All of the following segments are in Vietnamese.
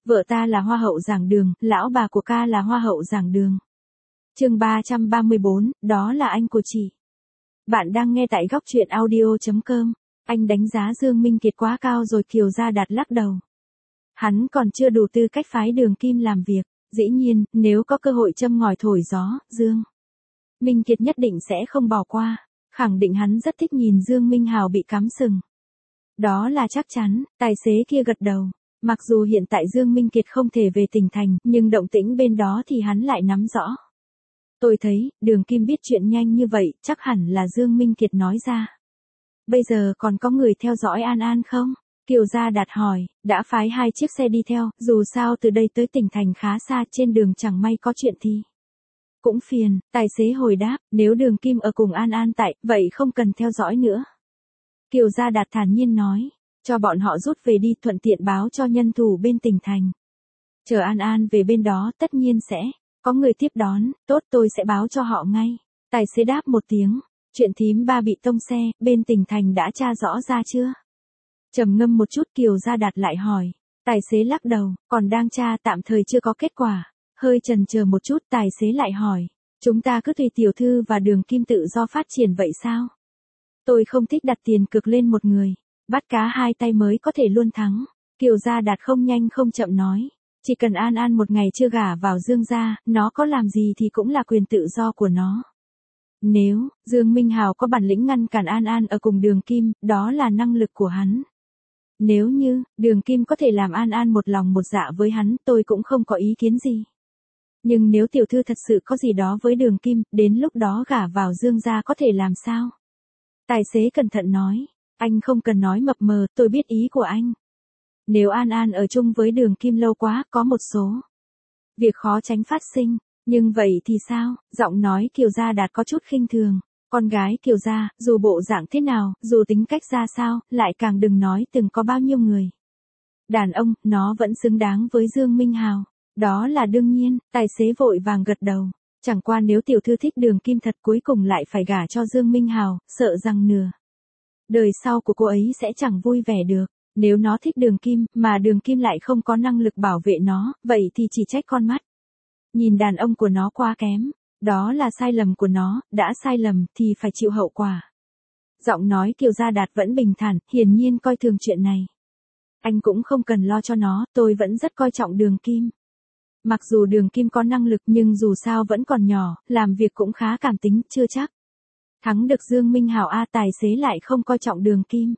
Vợ ta là hoa hậu giảng đường, lão bà của ca là hoa hậu giảng đường. Chương 334, đó là anh của chị. Bạn đang nghe tại góc truyện audio.com. Anh đánh giá Dương Minh Kiệt quá cao rồi, Kiều Gia Đạt lắc đầu. Hắn còn chưa đủ tư cách phái Đường Kim làm việc. Dĩ nhiên, nếu có cơ hội châm ngòi thổi gió, Dương Minh Kiệt nhất định sẽ không bỏ qua. Khẳng định hắn rất thích nhìn Dương Minh Hào bị cắm sừng. Đó là chắc chắn, tài xế kia gật đầu. Mặc dù hiện tại Dương Minh Kiệt không thể về tỉnh thành, nhưng động tĩnh bên đó thì hắn lại nắm rõ. Tôi thấy, Đường Kim biết chuyện nhanh như vậy, chắc hẳn là Dương Minh Kiệt nói ra. Bây giờ còn có người theo dõi An An không? Kiều Gia Đạt hỏi, đã phái 2 chiếc xe đi theo, dù sao từ đây tới tỉnh thành khá xa, trên đường chẳng may có chuyện thì cũng phiền. Tài xế hồi đáp, nếu Đường Kim ở cùng An An tại, vậy không cần theo dõi nữa. Kiều Gia Đạt thản nhiên nói, cho bọn họ rút về đi, thuận tiện báo cho nhân thủ bên tỉnh thành. Chờ An An về bên đó tất nhiên sẽ có người tiếp đón, tốt, tôi sẽ báo cho họ ngay. Tài xế đáp một tiếng, chuyện thím ba bị tông xe, bên tỉnh thành đã tra rõ ra chưa? Trầm ngâm một chút, Kiều Gia Đạt lại hỏi. Tài xế lắc đầu, còn đang tra, tạm thời chưa có kết quả. Hơi chần chờ một chút, tài xế lại hỏi, chúng ta cứ tùy tiểu thư và Đường Kim tự do phát triển vậy sao? Tôi không thích đặt tiền cược lên một người, bắt cá hai tay mới có thể luôn thắng. Kiều Gia Đạt không nhanh không chậm nói, chỉ cần An An một ngày chưa gả vào Dương gia, nó có làm gì thì cũng là quyền tự do của nó. Nếu Dương Minh Hào có bản lĩnh ngăn cản An An ở cùng Đường Kim, đó là năng lực của hắn. Nếu như Đường Kim có thể làm An An một lòng một dạ với hắn, tôi cũng không có ý kiến gì. Nhưng nếu tiểu thư thật sự có gì đó với Đường Kim, đến lúc đó gả vào Dương gia có thể làm sao? Tài xế cẩn thận nói, anh không cần nói mập mờ, tôi biết ý của anh. Nếu An An ở chung với Đường Kim lâu quá, có một số việc khó tránh phát sinh. Nhưng vậy thì sao? Giọng nói Kiều Gia Đạt có chút khinh thường. Con gái Kiều gia, dù bộ dạng thế nào, dù tính cách ra sao, lại càng đừng nói từng có bao nhiêu người. Đàn ông, nó vẫn xứng đáng với Dương Minh Hào. Đó là đương nhiên, tài xế vội vàng gật đầu. Chẳng qua nếu tiểu thư thích Đường Kim thật, cuối cùng lại phải gả cho Dương Minh Hào, sợ rằng nửa đời sau của cô ấy sẽ chẳng vui vẻ được. Nếu nó thích Đường Kim, mà Đường Kim lại không có năng lực bảo vệ nó, vậy thì chỉ trách con mắt nhìn đàn ông của nó quá kém. Đó là sai lầm của nó, đã sai lầm thì phải chịu hậu quả. Giọng nói Kiều Gia Đạt vẫn bình thản, hiển nhiên coi thường chuyện này. Anh cũng không cần lo cho nó, tôi vẫn rất coi trọng Đường Kim. Mặc dù Đường Kim có năng lực nhưng dù sao vẫn còn nhỏ, làm việc cũng khá cảm tính, chưa chắc thắng được Dương Minh Hào. Tài xế lại không coi trọng Đường Kim.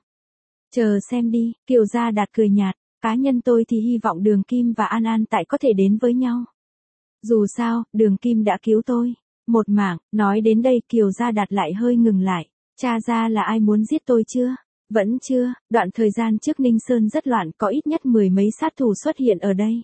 Chờ xem đi, Kiều Gia Đạt cười nhạt, cá nhân tôi thì hy vọng Đường Kim và An An tại có thể đến với nhau. Dù sao, Đường Kim đã cứu tôi một mạng. Nói đến đây Kiều Gia Đạt lại hơi ngừng lại. Tra ra là ai muốn giết tôi chưa? Vẫn chưa. Đoạn thời gian trước Ninh Sơn rất loạn, có ít nhất 10 mấy sát thủ xuất hiện ở đây.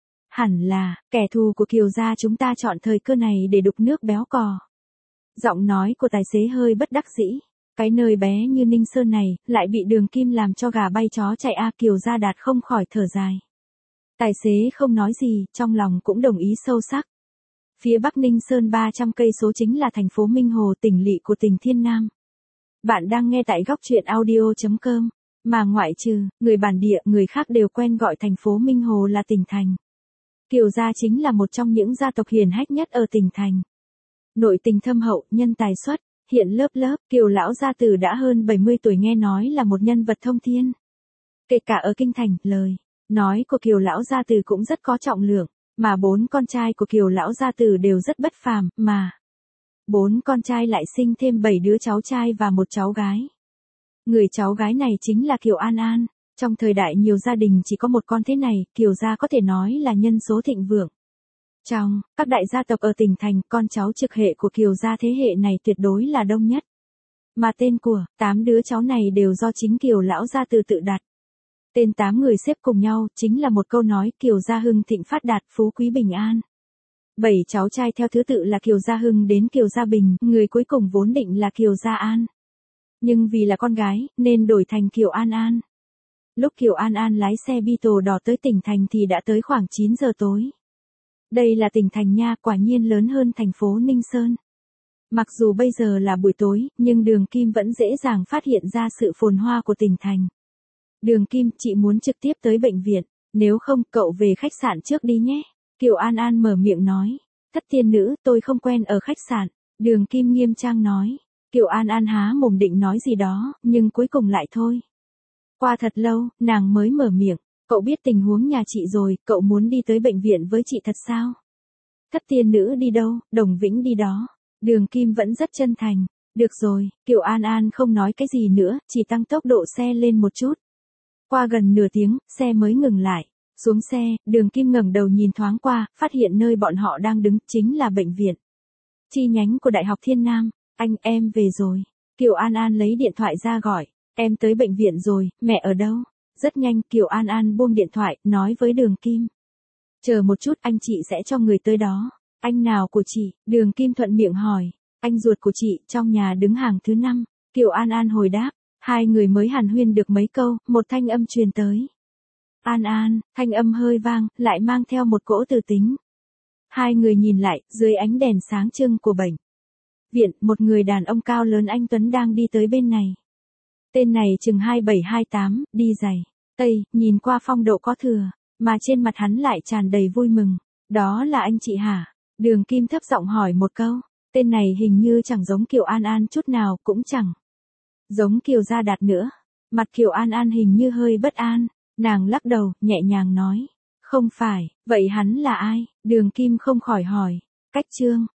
Hẳn là kẻ thù của Kiều gia chúng ta chọn thời cơ này để đục nước béo cò. Giọng nói của tài xế hơi bất đắc dĩ. Cái nơi bé như Ninh Sơn này lại bị Đường Kim làm cho gà bay chó chạy. Kiều Gia Đạt không khỏi thở dài. Tài xế không nói gì, trong lòng cũng đồng ý sâu sắc. Phía Bắc Ninh Sơn 300 cây số chính là thành phố Minh Hồ, tỉnh lỵ của tỉnh Thiên Nam. Bạn đang nghe tại góc truyện audio.com. Mà ngoại trừ người bản địa, người khác đều quen gọi thành phố Minh Hồ là tỉnh thành. Kiều gia chính là một trong những gia tộc hiển hách nhất ở tỉnh thành. Nội tình thâm hậu, nhân tài xuất hiện lớp lớp. Kiều lão gia tử đã hơn 70 tuổi, nghe nói là một nhân vật thông thiên. Kể cả ở kinh thành, lời nói của Kiều lão gia tử cũng rất có trọng lượng, mà 4 con trai của Kiều lão gia tử đều rất bất phàm, mà 4 con trai lại sinh thêm 7 đứa cháu trai và một cháu gái. Người cháu gái này chính là Kiều An An. Trong thời đại nhiều gia đình chỉ có một con thế này, Kiều gia có thể nói là nhân số thịnh vượng. Trong các đại gia tộc ở tỉnh thành, con cháu trực hệ của Kiều gia thế hệ này tuyệt đối là đông nhất. Mà tên của 8 đứa cháu này đều do chính Kiều lão gia tử tự đặt. Tên 8 người xếp cùng nhau, chính là một câu nói, Kiều gia hưng thịnh phát đạt, phú quý bình an. 7 cháu trai theo thứ tự là Kiều gia Hưng đến Kiều gia Bình, người cuối cùng vốn định là Kiều gia An. Nhưng vì là con gái, nên đổi thành Kiều An An. Lúc Kiều An An lái xe Beetle đỏ tới tỉnh thành thì đã tới khoảng 9 giờ tối. Đây là tỉnh thành nha, quả nhiên lớn hơn thành phố Ninh Sơn. Mặc dù bây giờ là buổi tối, nhưng Đường Kim vẫn dễ dàng phát hiện ra sự phồn hoa của tỉnh thành. Đường Kim, chị muốn trực tiếp tới bệnh viện. Nếu không, cậu về khách sạn trước đi nhé. Kiều An An mở miệng nói. Thất tiên nữ, tôi không quen ở khách sạn. Đường Kim nghiêm trang nói. Kiều An An há mồm định nói gì đó, nhưng cuối cùng lại thôi. Qua thật lâu, nàng mới mở miệng. Cậu biết tình huống nhà chị rồi, cậu muốn đi tới bệnh viện với chị thật sao? Thất tiên nữ đi đâu, Đồng Vĩnh đi đó. Đường Kim vẫn rất chân thành. Được rồi, Kiều An An không nói cái gì nữa, chỉ tăng tốc độ xe lên một chút. Qua gần nửa tiếng, xe mới ngừng lại. Xuống xe, Đường Kim ngẩng đầu nhìn thoáng qua, phát hiện nơi bọn họ đang đứng chính là bệnh viện. Chi nhánh của Đại học Thiên Nam. Anh, em về rồi. Kiều An An lấy điện thoại ra gọi. Em tới bệnh viện rồi, mẹ ở đâu? Rất nhanh, Kiều An An buông điện thoại, nói với Đường Kim. Chờ một chút, anh chị sẽ cho người tới đó. Anh nào của chị? Đường Kim thuận miệng hỏi. Anh ruột của chị, trong nhà đứng hàng thứ 5. Kiều An An hồi đáp. Hai người mới hàn huyên được mấy câu, một thanh âm truyền tới. An An, thanh âm hơi vang, lại mang theo một cỗ từ tính. Hai người nhìn lại, dưới ánh đèn sáng trưng của bệnh viện, một người đàn ông cao lớn anh tuấn đang đi tới bên này. Tên này chừng 27-28, đi giày tây, nhìn qua phong độ có thừa, mà trên mặt hắn lại tràn đầy vui mừng. Đó là anh chị hả? Đường Kim thấp giọng hỏi một câu. Tên này hình như chẳng giống Kiều An An chút nào, cũng chẳng giống Kiều Gia Đạt nữa. Mặt Kiều An An hình như hơi bất an. Nàng lắc đầu, nhẹ nhàng nói. Không phải, vậy hắn là ai? Đường Kim không khỏi hỏi. Cách Trương.